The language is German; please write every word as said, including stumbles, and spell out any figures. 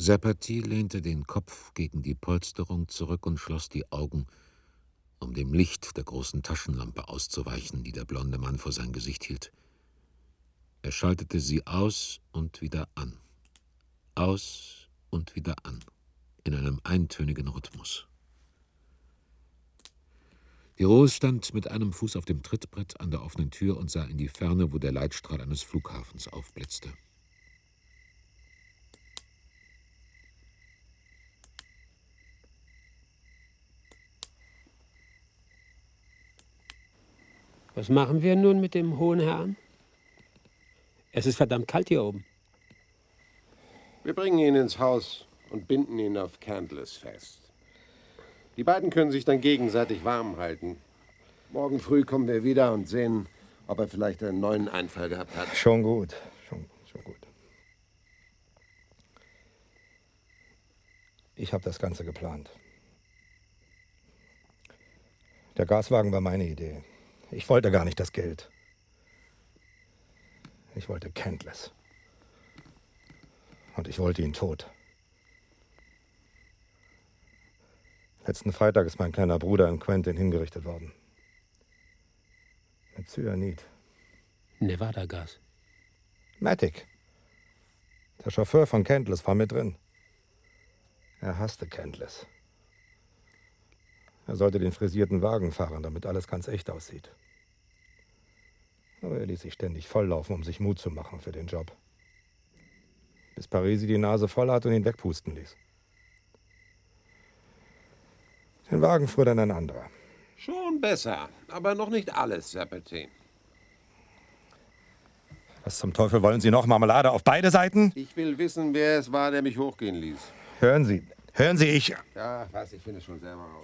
Saperti lehnte den Kopf gegen die Polsterung zurück und schloss die Augen, um dem Licht der großen Taschenlampe auszuweichen, die der blonde Mann vor sein Gesicht hielt. Er schaltete sie aus und wieder an, aus und wieder an, in einem eintönigen Rhythmus. Die Rose stand mit einem Fuß auf dem Trittbrett an der offenen Tür und sah in die Ferne, wo der Leitstrahl eines Flughafens aufblitzte. Was machen wir nun mit dem hohen Herrn? Es ist verdammt kalt hier oben. Wir bringen ihn ins Haus und binden ihn auf Candless fest. Die beiden können sich dann gegenseitig warm halten. Morgen früh kommen wir wieder und sehen, ob er vielleicht einen neuen Einfall gehabt hat. Schon gut, schon, schon gut. Ich habe das Ganze geplant. Der Gaswagen war meine Idee. Ich wollte gar nicht das Geld. Ich wollte Candless. Und ich wollte ihn tot. Letzten Freitag ist mein kleiner Bruder in Quentin hingerichtet worden. Mit Cyanid. Nevada-Gas. Matic. Der Chauffeur von Candless war mit drin. Er hasste Candless. Er sollte den frisierten Wagen fahren, damit alles ganz echt aussieht. Aber er ließ sich ständig volllaufen, um sich Mut zu machen für den Job. Bis Parisi die Nase voll hat und ihn wegpusten ließ. Den Wagen fuhr dann ein anderer. Schon besser, aber noch nicht alles, Saperti. Was zum Teufel wollen Sie noch? Marmelade auf beide Seiten? Ich will wissen, wer es war, der mich hochgehen ließ. Hören Sie, hören Sie, ich... Ja, was, ich finde es schon selber raus.